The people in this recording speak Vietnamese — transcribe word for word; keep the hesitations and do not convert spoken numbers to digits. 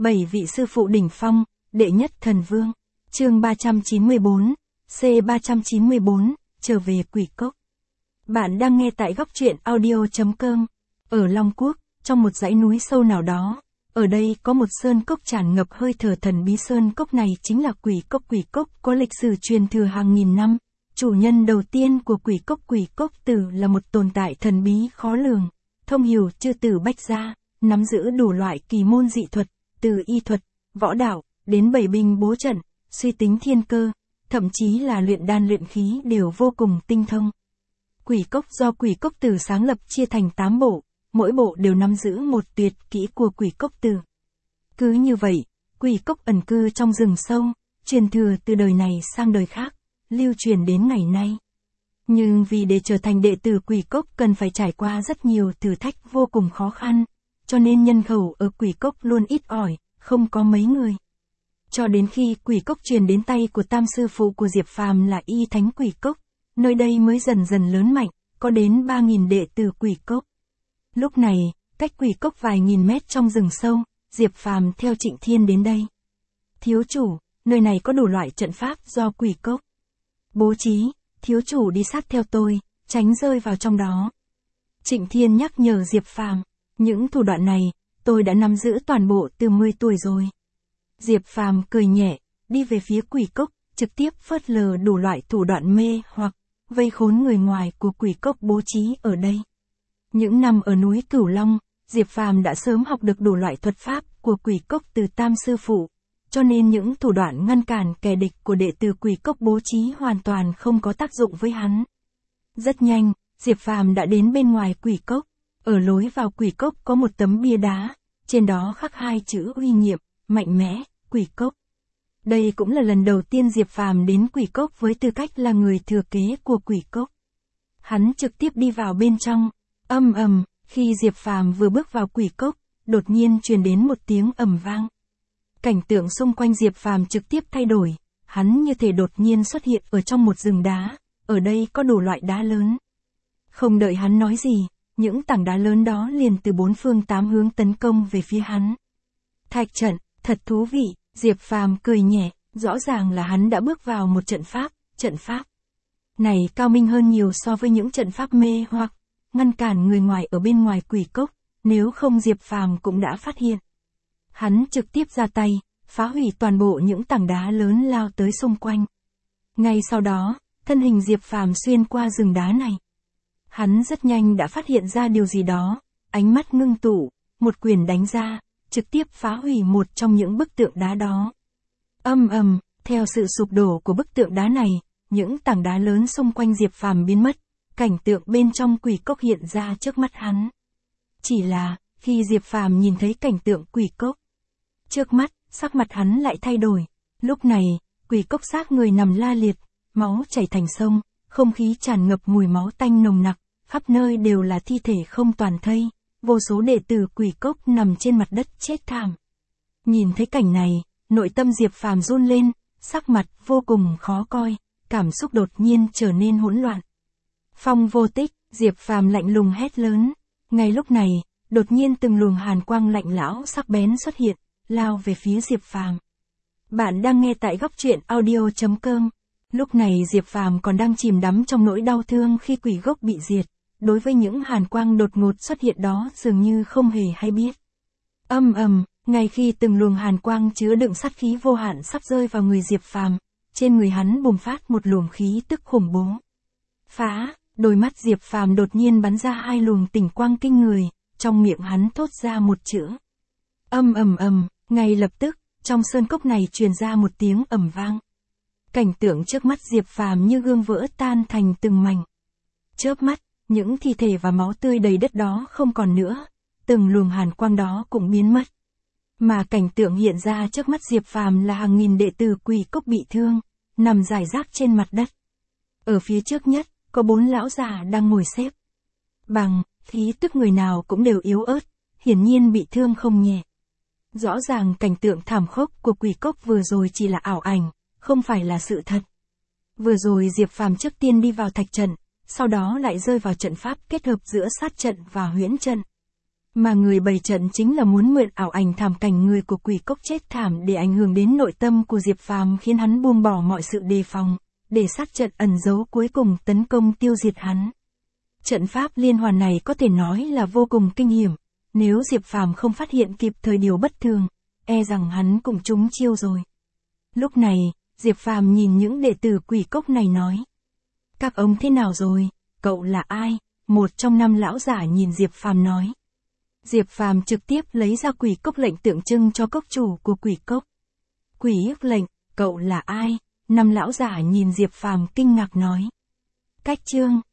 Bảy vị sư phụ đỉnh phong, đệ nhất thần vương. Chương ba trăm chín mươi bốn, C ba trăm chín mươi bốn, trở về Quỷ Cốc. Bạn đang nghe tại góc truyện audio chấm com. Ở Long Quốc, trong một dãy núi sâu nào đó, ở đây có một sơn cốc tràn ngập hơi thở thần bí. Sơn cốc này chính là Quỷ Cốc. Quỷ Cốc có lịch sử truyền thừa hàng nghìn năm. Chủ nhân đầu tiên của Quỷ Cốc, Quỷ Cốc Tử, là một tồn tại thần bí khó lường, thông hiểu chư tử bách gia, nắm giữ đủ loại kỳ môn dị thuật, từ y thuật, võ đạo, đến bảy binh bố trận, suy tính thiên cơ, thậm chí là luyện đan luyện khí đều vô cùng tinh thông. Quỷ Cốc do Quỷ Cốc Tử sáng lập chia thành tám bộ, mỗi bộ đều nắm giữ một tuyệt kỹ của Quỷ Cốc Tử. Cứ như vậy, Quỷ Cốc ẩn cư trong rừng sâu, truyền thừa từ đời này sang đời khác, lưu truyền đến ngày nay. Nhưng vì để trở thành đệ tử Quỷ Cốc cần phải trải qua rất nhiều thử thách vô cùng khó khăn, cho nên nhân khẩu ở Quỷ Cốc luôn ít ỏi, không có mấy người. Cho đến khi Quỷ Cốc truyền đến tay của tam sư phụ của Diệp Phàm là Y Thánh Quỷ Cốc, nơi đây mới dần dần lớn mạnh, có đến ba nghìn đệ tử Quỷ Cốc. Lúc này, cách Quỷ Cốc vài nghìn mét trong rừng sâu, Diệp Phàm theo Trịnh Thiên đến đây. Thiếu chủ, nơi này có đủ loại trận pháp do Quỷ Cốc bố trí, thiếu chủ đi sát theo tôi, tránh rơi vào trong đó. Trịnh Thiên nhắc nhở Diệp Phàm, những thủ đoạn này, tôi đã nắm giữ toàn bộ từ mười tuổi rồi. Diệp Phàm cười nhẹ, đi về phía Quỷ Cốc, trực tiếp phớt lờ đủ loại thủ đoạn mê hoặc vây khốn người ngoài của Quỷ Cốc bố trí ở đây. Những năm ở núi Cửu Long, Diệp Phàm đã sớm học được đủ loại thuật pháp của Quỷ Cốc từ tam sư phụ, cho nên những thủ đoạn ngăn cản kẻ địch của đệ tử Quỷ Cốc bố trí hoàn toàn không có tác dụng với hắn. Rất nhanh, Diệp Phàm đã đến bên ngoài Quỷ Cốc. Ở lối vào Quỷ Cốc có một tấm bia đá, trên đó khắc hai chữ uy nghiêm, mạnh mẽ, Quỷ Cốc. Đây cũng là lần đầu tiên Diệp Phàm đến Quỷ Cốc với tư cách là người thừa kế của Quỷ Cốc. Hắn trực tiếp đi vào bên trong, ầm ầm, khi Diệp Phàm vừa bước vào Quỷ Cốc, đột nhiên truyền đến một tiếng ầm vang. Cảnh tượng xung quanh Diệp Phàm trực tiếp thay đổi, hắn như thể đột nhiên xuất hiện ở trong một rừng đá, ở đây có đủ loại đá lớn. Không đợi hắn nói gì, những tảng đá lớn đó liền từ bốn phương tám hướng tấn công về phía hắn. Thạch trận, thật thú vị, Diệp Phàm cười nhẹ, rõ ràng là hắn đã bước vào một trận pháp, trận pháp này cao minh hơn nhiều so với những trận pháp mê hoặc ngăn cản người ngoài ở bên ngoài Quỷ Cốc, nếu không Diệp Phàm cũng đã phát hiện. Hắn trực tiếp ra tay, phá hủy toàn bộ những tảng đá lớn lao tới xung quanh. Ngay sau đó, thân hình Diệp Phàm xuyên qua rừng đá này. Hắn rất nhanh đã phát hiện ra điều gì đó, ánh mắt ngưng tụ, một quyền đánh ra, trực tiếp phá hủy một trong những bức tượng đá đó. Âm ầm, theo sự sụp đổ của bức tượng đá này, những tảng đá lớn xung quanh Diệp Phàm biến mất, cảnh tượng bên trong Quỷ Cốc hiện ra trước mắt hắn. Chỉ là, khi Diệp Phàm nhìn thấy cảnh tượng Quỷ Cốc trước mắt, sắc mặt hắn lại thay đổi. Lúc này, Quỷ Cốc xác người nằm la liệt, máu chảy thành sông, không khí tràn ngập mùi máu tanh nồng nặc, khắp nơi đều là thi thể không toàn thây, vô số đệ tử Quỷ Cốc nằm trên mặt đất chết thảm. Nhìn thấy cảnh này, nội tâm Diệp Phàm run lên, sắc mặt vô cùng khó coi, cảm xúc đột nhiên trở nên hỗn loạn. Phong vô tích, Diệp Phàm lạnh lùng hét lớn. Ngay lúc này, đột nhiên từng luồng hàn quang lạnh lẽo sắc bén xuất hiện, lao về phía Diệp Phàm. Bạn đang nghe tại góc truyện audio chấm com. Lúc này Diệp Phàm còn đang chìm đắm trong nỗi đau thương khi Quỷ Cốc bị diệt, đối với những hàn quang đột ngột xuất hiện đó dường như không hề hay biết. Âm ầm, ngay khi từng luồng hàn quang chứa đựng sát khí vô hạn sắp rơi vào người Diệp Phàm, trên người hắn bùng phát một luồng khí tức khủng bố. Phá, đôi mắt Diệp Phàm đột nhiên bắn ra hai luồng tỉnh quang kinh người, trong miệng hắn thốt ra một chữ. Âm ầm ầm, ngay lập tức, trong sơn cốc này truyền ra một tiếng ầm vang. Cảnh tượng trước mắt Diệp Phàm như gương vỡ tan thành từng mảnh. Chớp mắt, những thi thể và máu tươi đầy đất đó không còn nữa, từng luồng hàn quang đó cũng biến mất. Mà cảnh tượng hiện ra trước mắt Diệp Phàm là hàng nghìn đệ tử Quỷ Cốc bị thương, nằm rải rác trên mặt đất. Ở phía trước nhất, có bốn lão già đang ngồi xếp bằng, khí tức người nào cũng đều yếu ớt, hiển nhiên bị thương không nhẹ. Rõ ràng cảnh tượng thảm khốc của Quỷ Cốc vừa rồi chỉ là ảo ảnh, không phải là sự thật. Vừa rồi Diệp Phàm trước tiên đi vào thạch trận, sau đó lại rơi vào trận pháp kết hợp giữa sát trận và huyễn trận. Mà người bày trận chính là muốn mượn ảo ảnh thảm cảnh người của quỷ cốc chết thảm để ảnh hưởng đến nội tâm của Diệp Phàm, khiến hắn buông bỏ mọi sự đề phòng, để sát trận ẩn giấu cuối cùng tấn công tiêu diệt hắn. Trận pháp liên hoàn này có thể nói là vô cùng kinh hiểm, nếu Diệp Phàm không phát hiện kịp thời điều bất thường, e rằng hắn cũng trúng chiêu rồi. Lúc này, Diệp Phàm nhìn những đệ tử quỷ cốc này nói: "Các ông thế nào rồi, cậu là ai?" Một trong năm lão giả nhìn Diệp Phàm nói. Diệp Phàm trực tiếp lấy ra quỷ cốc lệnh tượng trưng cho cốc chủ của quỷ cốc. Quỷ ức lệnh, cậu là ai? Năm lão giả nhìn Diệp Phàm kinh ngạc nói. Cách chương